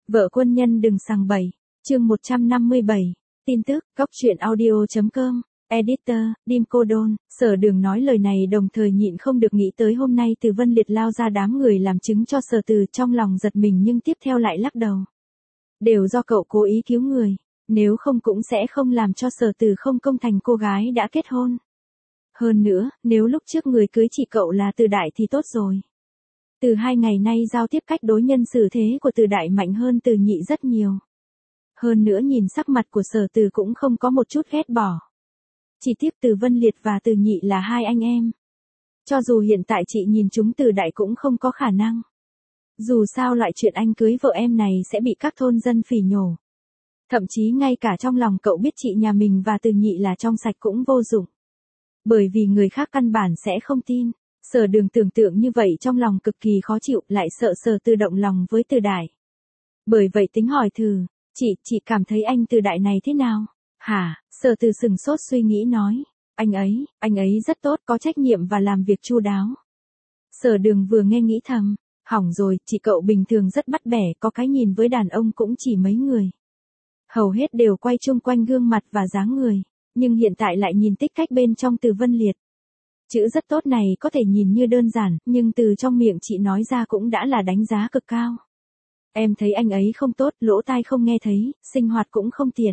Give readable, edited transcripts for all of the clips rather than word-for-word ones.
Vợ quân nhân đừng sằng bậy. Chương 157. Tin tức, Cóc truyện audio.com. Editor, Dim Cô Đôn. Sở Đường nói lời này đồng thời nhịn không được nghĩ tới hôm nay Từ Vân Liệt lao ra đám người làm chứng cho Sở Từ, trong lòng giật mình nhưng tiếp theo lại lắc đầu. Đều do cậu cố ý cứu người, nếu không cũng sẽ không làm cho Sở Từ không công thành cô gái đã kết hôn. Hơn nữa, nếu lúc trước người cưới chỉ cậu là Từ Đại thì tốt rồi. Từ 2 ngày nay giao tiếp cách đối nhân xử thế của Từ Đại mạnh hơn Từ Nhị rất nhiều. Hơn nữa nhìn sắc mặt của Sở Từ cũng không có một chút ghét bỏ. Chỉ tiếc Từ Vân Liệt và Từ Nhị là hai anh em. Cho dù hiện tại chị nhìn chúng Từ Đại cũng không có khả năng. Dù sao loại chuyện anh cưới vợ em này sẽ bị các thôn dân phỉ nhổ. Thậm chí ngay cả trong lòng cậu biết chị nhà mình và Từ Nhị là trong sạch cũng vô dụng. Bởi vì người khác căn bản sẽ không tin. Sở Đường tưởng tượng như vậy trong lòng cực kỳ khó chịu, lại sợ Sở Từ động lòng với Từ Đại. Bởi vậy tính hỏi thử, chị cảm thấy anh Từ Đại này thế nào? Hả? Sở Từ sừng sốt suy nghĩ nói, anh ấy rất tốt, có trách nhiệm và làm việc chu đáo. Sở Đường vừa nghe nghĩ thầm, hỏng rồi, chị cậu bình thường rất bắt bẻ, có cái nhìn với đàn ông cũng chỉ mấy người. Hầu hết đều quay chung quanh gương mặt và dáng người, nhưng hiện tại lại nhìn tích cách bên trong Từ Vân Liệt. Chữ rất tốt này có thể nhìn như đơn giản, nhưng từ trong miệng chị nói ra cũng đã là đánh giá cực cao. Em thấy anh ấy không tốt, lỗ tai không nghe thấy, sinh hoạt cũng không tiện.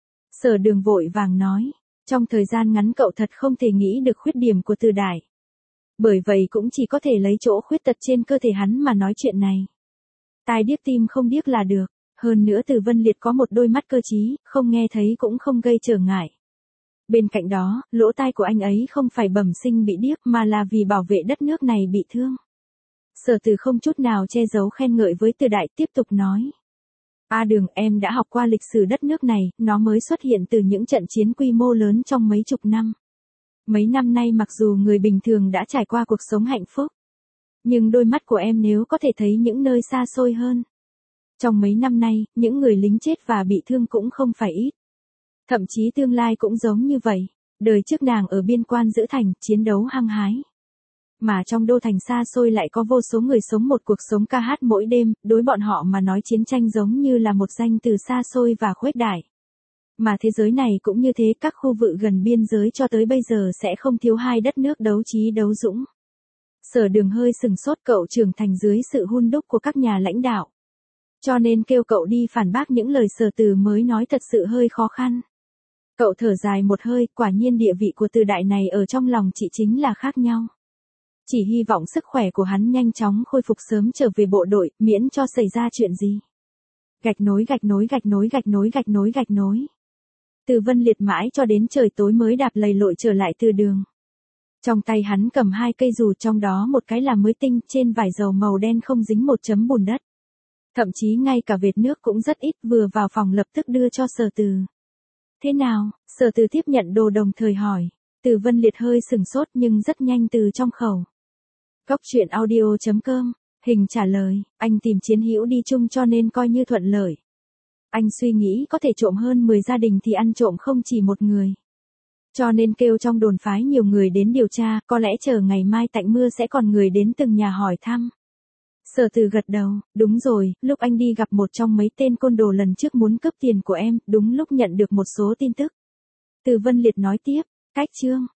Sở Đường vội vàng nói, trong thời gian ngắn cậu thật không thể nghĩ được khuyết điểm của Từ Đại. Bởi vậy cũng chỉ có thể lấy chỗ khuyết tật trên cơ thể hắn mà nói chuyện này. Tai điếc tim không điếc là được, hơn nữa Từ Vân Liệt có một đôi mắt cơ trí, không nghe thấy cũng không gây trở ngại. Bên cạnh đó, lỗ tai của anh ấy không phải bẩm sinh bị điếc mà là vì bảo vệ đất nước này bị thương. Sở Từ không chút nào che giấu khen ngợi với Từ Đại, tiếp tục nói. Đường, em đã học qua lịch sử đất nước này, nó mới xuất hiện từ những trận chiến quy mô lớn trong mấy chục năm. Mấy năm nay mặc dù người bình thường đã trải qua cuộc sống hạnh phúc, nhưng đôi mắt của em nếu có thể thấy những nơi xa xôi hơn. Trong mấy năm nay, những người lính chết và bị thương cũng không phải ít. Thậm chí tương lai cũng giống như vậy, đời trước nàng ở biên quan giữ thành, chiến đấu hăng hái. Mà trong đô thành xa xôi lại có vô số người sống một cuộc sống ca hát mỗi đêm, đối bọn họ mà nói chiến tranh giống như là một danh từ xa xôi và khuếch đại. Mà thế giới này cũng như thế, các khu vực gần biên giới cho tới bây giờ sẽ không thiếu hai đất nước đấu trí đấu dũng. Sở Đường hơi sừng sốt, cậu trưởng thành dưới sự hun đúc của các nhà lãnh đạo. Cho nên kêu cậu đi phản bác những lời Sở Từ mới nói thật sự hơi khó khăn. Cậu thở dài một hơi, quả nhiên địa vị của Từ Đại này ở trong lòng chị chính là khác nhau. Chỉ hy vọng sức khỏe của hắn nhanh chóng khôi phục, sớm trở về bộ đội, miễn cho xảy ra chuyện gì. Gạch nối. Từ Vân Liệt mãi cho đến trời tối mới đạp lầy lội trở lại từ đường. Trong tay hắn cầm 2 cây dù, trong đó một cái là mới tinh, trên vải dầu màu đen không dính một chấm bùn đất. Thậm chí ngay cả vệt nước cũng rất ít, vừa vào phòng lập tức đưa cho Sở Từ. Thế nào? Sở Từ tiếp nhận đồ đồng thời hỏi. Từ Vân Liệt hơi sừng sốt nhưng rất nhanh từ trong khẩu. Cóc truyện audio.com. Hình trả lời, anh tìm chiến hữu đi chung cho nên coi như thuận lợi. Anh suy nghĩ có thể trộm hơn 10 gia đình thì ăn trộm không chỉ một người. Cho nên kêu trong đồn phái nhiều người đến điều tra, có lẽ chờ ngày mai tạnh mưa sẽ còn người đến từng nhà hỏi thăm. Sở Từ gật đầu, đúng rồi, lúc anh đi gặp một trong mấy tên côn đồ lần trước muốn cướp tiền của em, đúng lúc nhận được một số tin tức. Từ Vân Liệt nói tiếp, cách chương.